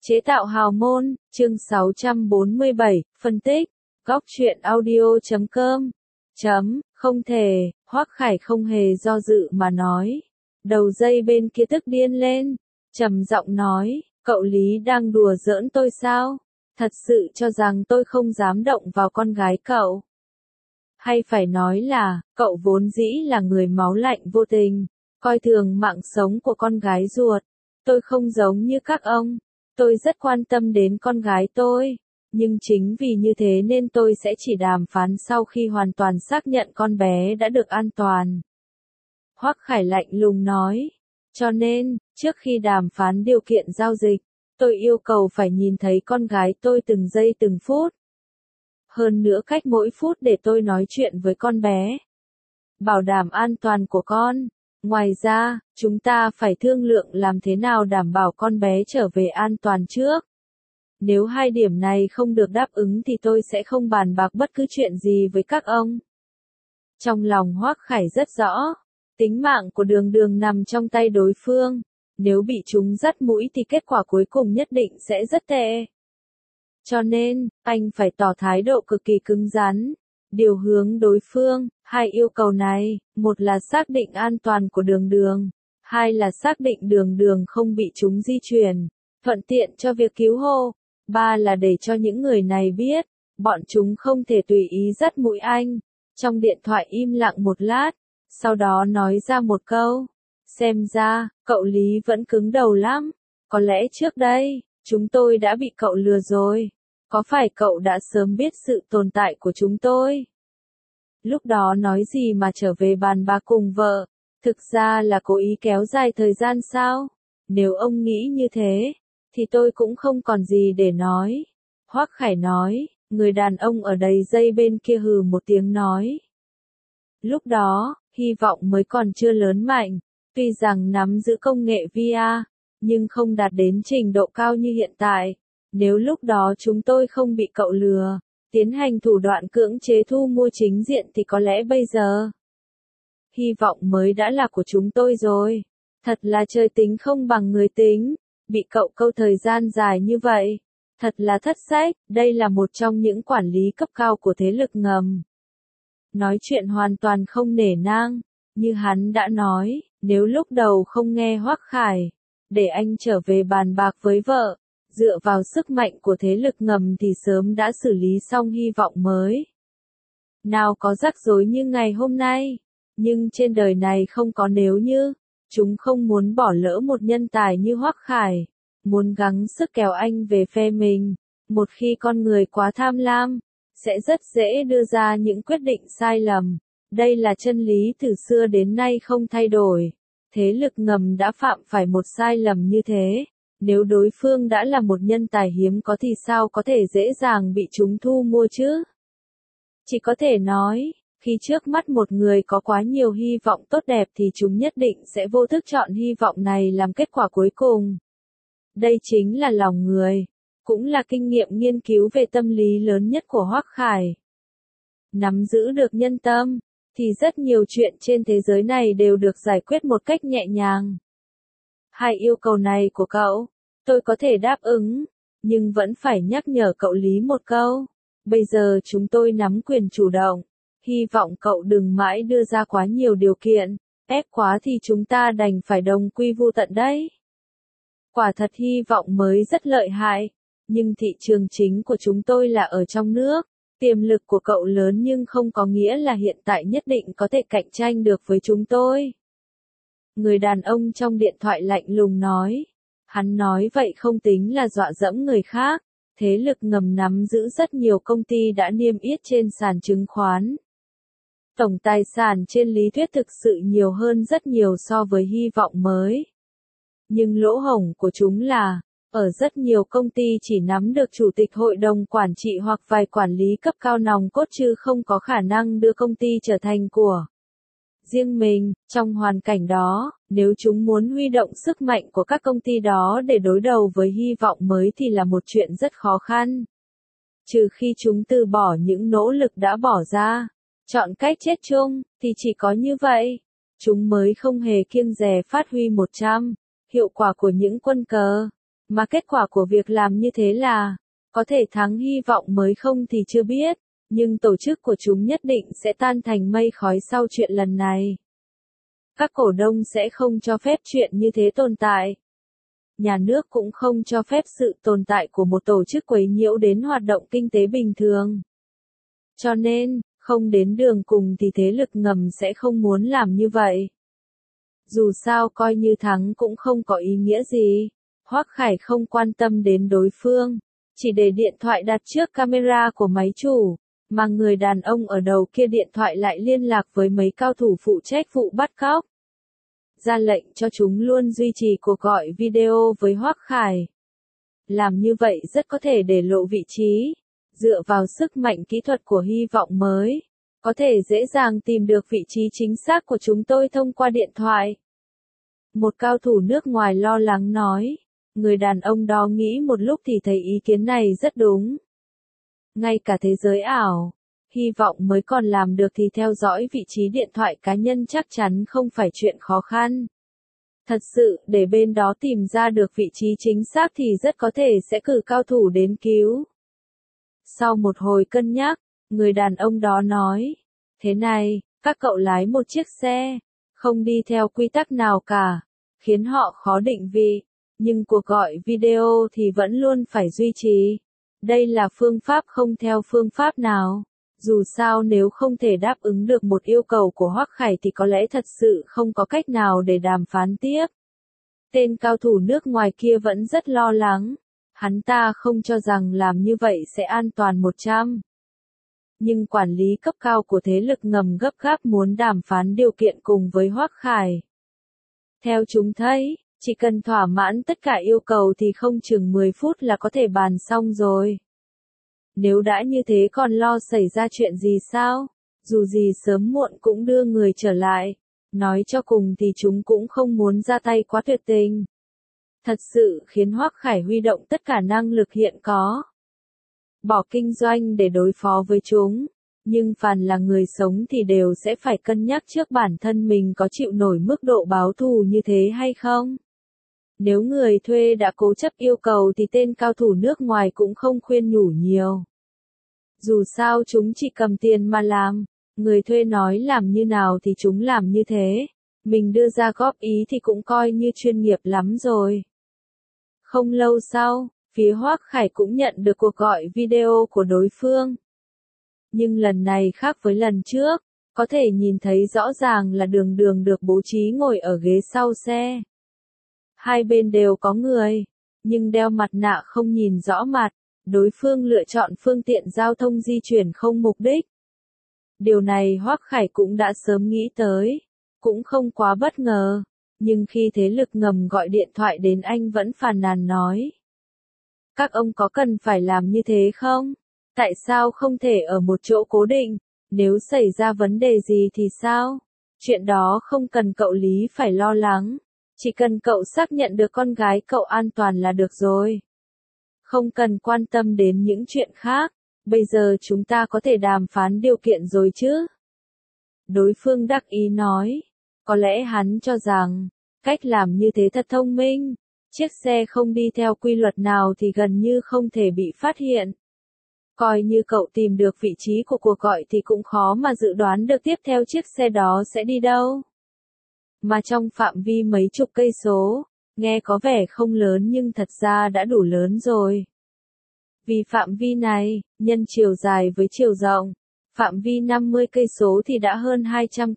Chế tạo hào môn, chương 647, phân tích, góc truyện audio.com. Không thể, Hoắc Khải không hề do dự mà nói. Đầu dây bên kia tức điên lên, trầm giọng nói, cậu Lý đang đùa giỡn tôi sao? Thật sự cho rằng tôi không dám động vào con gái cậu? Hay phải nói là, cậu vốn dĩ là người máu lạnh vô tình, coi thường mạng sống của con gái ruột. Tôi không giống như các ông. Tôi rất quan tâm đến con gái tôi, nhưng chính vì như thế nên tôi sẽ chỉ đàm phán sau khi hoàn toàn xác nhận con bé đã được an toàn. Hoắc Khải lạnh lùng nói, cho nên, trước khi đàm phán điều kiện giao dịch, tôi yêu cầu phải nhìn thấy con gái tôi từng giây từng phút. Hơn nữa cách mỗi phút để tôi nói chuyện với con bé. Bảo đảm an toàn của con. Ngoài ra, chúng ta phải thương lượng làm thế nào đảm bảo con bé trở về an toàn trước. Nếu hai điểm này không được đáp ứng thì tôi sẽ không bàn bạc bất cứ chuyện gì với các ông. Trong lòng Hoắc Khải rất rõ, tính mạng của Đường Đường nằm trong tay đối phương. Nếu bị chúng dắt mũi thì kết quả cuối cùng nhất định sẽ rất tệ. Cho nên, anh phải tỏ thái độ cực kỳ cứng rắn. Điều hướng đối phương, hai yêu cầu này, một là xác định an toàn của Đường Đường, hai là xác định Đường Đường không bị chúng di chuyển, thuận tiện cho việc cứu hộ, ba là để cho những người này biết, bọn chúng không thể tùy ý dắt mũi anh. Trong điện thoại im lặng một lát, sau đó nói ra một câu, xem ra, cậu Lý vẫn cứng đầu lắm, có lẽ trước đây, chúng tôi đã bị cậu lừa rồi. Có phải cậu đã sớm biết sự tồn tại của chúng tôi? Lúc đó nói gì mà trở về bàn bạc cùng vợ? Thực ra là cố ý kéo dài thời gian sao? Nếu ông nghĩ như thế, thì tôi cũng không còn gì để nói. Hoắc Khải nói, người đàn ông ở đầy dây bên kia hừ một tiếng nói. Lúc đó, hy vọng mới còn chưa lớn mạnh, tuy rằng nắm giữ công nghệ VR, nhưng không đạt đến trình độ cao như hiện tại. Nếu lúc đó chúng tôi không bị cậu lừa, tiến hành thủ đoạn cưỡng chế thu mua chính diện thì có lẽ bây giờ, hy vọng mới đã là của chúng tôi rồi. Thật là trời tính không bằng người tính, bị cậu câu thời gian dài như vậy. Thật là thất sách, đây là một trong những quản lý cấp cao của thế lực ngầm. Nói chuyện hoàn toàn không nể nang, như hắn đã nói, nếu lúc đầu không nghe Hoắc Khải, để anh trở về bàn bạc với vợ. Dựa vào sức mạnh của thế lực ngầm thì sớm đã xử lý xong hy vọng mới. Nào có rắc rối như ngày hôm nay, nhưng trên đời này không có nếu như, chúng không muốn bỏ lỡ một nhân tài như Hoắc Khải, muốn gắng sức kéo anh về phe mình. Một khi con người quá tham lam, sẽ rất dễ đưa ra những quyết định sai lầm. Đây là chân lý từ xưa đến nay không thay đổi. Thế lực ngầm đã phạm phải một sai lầm như thế. Nếu đối phương đã là một nhân tài hiếm có thì sao có thể dễ dàng bị chúng thu mua chứ? Chỉ có thể nói, khi trước mắt một người có quá nhiều hy vọng tốt đẹp thì chúng nhất định sẽ vô thức chọn hy vọng này làm kết quả cuối cùng. Đây chính là lòng người, cũng là kinh nghiệm nghiên cứu về tâm lý lớn nhất của Hoắc Khải. Nắm giữ được nhân tâm, thì rất nhiều chuyện trên thế giới này đều được giải quyết một cách nhẹ nhàng. Hai yêu cầu này của cậu, tôi có thể đáp ứng, nhưng vẫn phải nhắc nhở cậu Lý một câu. Bây giờ chúng tôi nắm quyền chủ động, hy vọng cậu đừng mãi đưa ra quá nhiều điều kiện, ép quá thì chúng ta đành phải đồng quy vu tận đấy. Quả thật hy vọng mới rất lợi hại, nhưng thị trường chính của chúng tôi là ở trong nước. Tiềm lực của cậu lớn nhưng không có nghĩa là hiện tại nhất định có thể cạnh tranh được với chúng tôi. Người đàn ông trong điện thoại lạnh lùng nói. Hắn nói vậy không tính là dọa dẫm người khác. Thế lực ngầm nắm giữ rất nhiều công ty đã niêm yết trên sàn chứng khoán. Tổng tài sản trên lý thuyết thực sự nhiều hơn rất nhiều so với hy vọng mới. Nhưng lỗ hổng của chúng là, ở rất nhiều công ty chỉ nắm được chủ tịch hội đồng quản trị hoặc vài quản lý cấp cao nòng cốt chứ không có khả năng đưa công ty trở thành của riêng mình. Trong hoàn cảnh đó, nếu chúng muốn huy động sức mạnh của các công ty đó để đối đầu với hy vọng mới thì là một chuyện rất khó khăn. Trừ khi chúng từ bỏ những nỗ lực đã bỏ ra, chọn cách chết chung, thì chỉ có như vậy, chúng mới không hề kiêng dè phát huy 100 hiệu quả của những quân cờ Mà kết quả của việc làm như thế là, có thể thắng hy vọng mới không thì chưa biết, nhưng tổ chức của chúng nhất định sẽ tan thành mây khói sau chuyện lần này. Các cổ đông sẽ không cho phép chuyện như thế tồn tại. Nhà nước cũng không cho phép sự tồn tại của một tổ chức quấy nhiễu đến hoạt động kinh tế bình thường. Cho nên, không đến đường cùng thì thế lực ngầm sẽ không muốn làm như vậy. Dù sao coi như thắng cũng không có ý nghĩa gì. Hoắc Khải không quan tâm đến đối phương, chỉ để điện thoại đặt trước camera của máy chủ, mà người đàn ông ở đầu kia điện thoại lại liên lạc với mấy cao thủ phụ trách vụ bắt cóc. Ra lệnh cho chúng luôn duy trì cuộc gọi video với Hoắc Khải. Làm như vậy rất có thể để lộ vị trí, dựa vào sức mạnh kỹ thuật của hy vọng mới, có thể dễ dàng tìm được vị trí chính xác của chúng tôi thông qua điện thoại. Một cao thủ nước ngoài lo lắng nói, người đàn ông đó nghĩ một lúc thì thấy ý kiến này rất đúng. Ngay cả thế giới ảo, hy vọng mới còn làm được thì theo dõi vị trí điện thoại cá nhân chắc chắn không phải chuyện khó khăn. Thật sự, để bên đó tìm ra được vị trí chính xác thì rất có thể sẽ cử cao thủ đến cứu. Sau một hồi cân nhắc, người đàn ông đó nói, thế này, các cậu lái một chiếc xe, không đi theo quy tắc nào cả, khiến họ khó định vị, nhưng cuộc gọi video thì vẫn luôn phải duy trì. Đây là phương pháp không theo phương pháp nào. Dù sao nếu không thể đáp ứng được một yêu cầu của Hoắc Khải thì có lẽ thật sự không có cách nào để đàm phán tiếp. Tên cao thủ nước ngoài kia vẫn rất lo lắng. Hắn ta không cho rằng làm như vậy sẽ an toàn 100. Nhưng quản lý cấp cao của thế lực ngầm gấp gáp muốn đàm phán điều kiện cùng với Hoắc Khải. Theo chúng thấy, chỉ cần thỏa mãn tất cả yêu cầu thì không chừng 10 phút là có thể bàn xong rồi. Nếu đã như thế còn lo xảy ra chuyện gì sao? Dù gì sớm muộn cũng đưa người trở lại. Nói cho cùng thì chúng cũng không muốn ra tay quá tuyệt tình. Thật sự khiến Hoắc Khải huy động tất cả năng lực hiện có. Bỏ kinh doanh để đối phó với chúng. Nhưng phàm là người sống thì đều sẽ phải cân nhắc trước bản thân mình có chịu nổi mức độ báo thù như thế hay không. Nếu người thuê đã cố chấp yêu cầu thì tên cao thủ nước ngoài cũng không khuyên nhủ nhiều. Dù sao chúng chỉ cầm tiền mà làm, người thuê nói làm như nào thì chúng làm như thế. Mình đưa ra góp ý thì cũng coi như chuyên nghiệp lắm rồi. Không lâu sau, phía Hoắc Khải cũng nhận được cuộc gọi video của đối phương. Nhưng lần này khác với lần trước, có thể nhìn thấy rõ ràng là Đường Đường được bố trí ngồi ở ghế sau xe. Hai bên đều có người, nhưng đeo mặt nạ không nhìn rõ mặt, đối phương lựa chọn phương tiện giao thông di chuyển không mục đích. Điều này Hoắc Khải cũng đã sớm nghĩ tới, cũng không quá bất ngờ, nhưng khi thế lực ngầm gọi điện thoại đến anh vẫn phàn nàn nói. Các ông có cần phải làm như thế không? Tại sao không thể ở một chỗ cố định? Nếu xảy ra vấn đề gì thì sao? Chuyện đó không cần cậu Lý phải lo lắng. Chỉ cần cậu xác nhận được con gái cậu an toàn là được rồi. Không cần quan tâm đến những chuyện khác. Bây giờ chúng ta có thể đàm phán điều kiện rồi chứ? Đối phương đắc ý nói. Có lẽ hắn cho rằng, cách làm như thế thật thông minh. Chiếc xe không đi theo quy luật nào thì gần như không thể bị phát hiện. Coi như cậu tìm được vị trí của cuộc gọi thì cũng khó mà dự đoán được tiếp theo chiếc xe đó sẽ đi đâu. Mà trong phạm vi mấy chục cây số, nghe có vẻ không lớn nhưng thật ra đã đủ lớn rồi. Vì phạm vi này, nhân chiều dài với chiều rộng, phạm vi 50 cây số thì đã hơn 200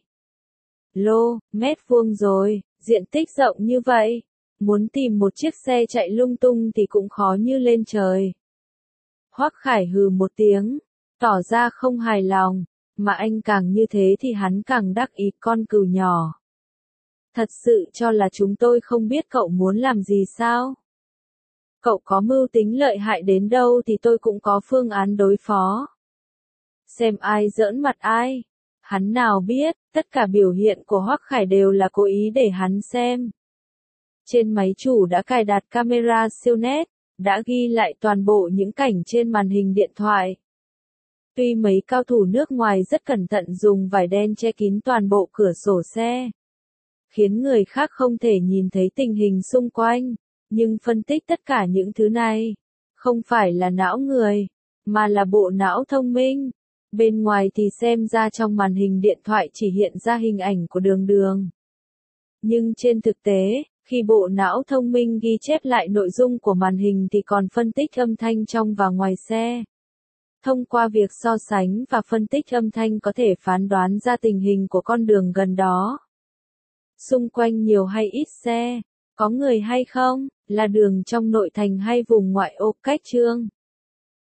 km vuông rồi, diện tích rộng như vậy, muốn tìm một chiếc xe chạy lung tung thì cũng khó như lên trời. Hoắc Khải hừ một tiếng, tỏ ra không hài lòng, mà anh càng như thế thì hắn càng đắc ý con cừu nhỏ. Thật sự cho là chúng tôi không biết cậu muốn làm gì sao? Cậu có mưu tính lợi hại đến đâu thì tôi cũng có phương án đối phó. Xem ai giỡn mặt ai. Hắn nào biết, tất cả biểu hiện của Hoắc Khải đều là cố ý để hắn xem. Trên máy chủ đã cài đặt camera siêu nét, đã ghi lại toàn bộ những cảnh trên màn hình điện thoại. Tuy mấy cao thủ nước ngoài rất cẩn thận dùng vải đen che kín toàn bộ cửa sổ xe, khiến người khác không thể nhìn thấy tình hình xung quanh, Nhưng phân tích tất cả những thứ này, không phải là não người, mà là bộ não thông minh. Bên ngoài thì xem ra trong màn hình điện thoại chỉ hiện ra hình ảnh của đường đường. Nhưng trên thực tế, khi bộ não thông minh ghi chép lại nội dung của màn hình thì còn phân tích âm thanh trong và ngoài xe. Thông qua việc so sánh và phân tích âm thanh có thể phán đoán ra tình hình của con đường gần đó. Xung quanh nhiều hay ít xe, có người hay không, là đường trong nội thành hay vùng ngoại ô, cách chương.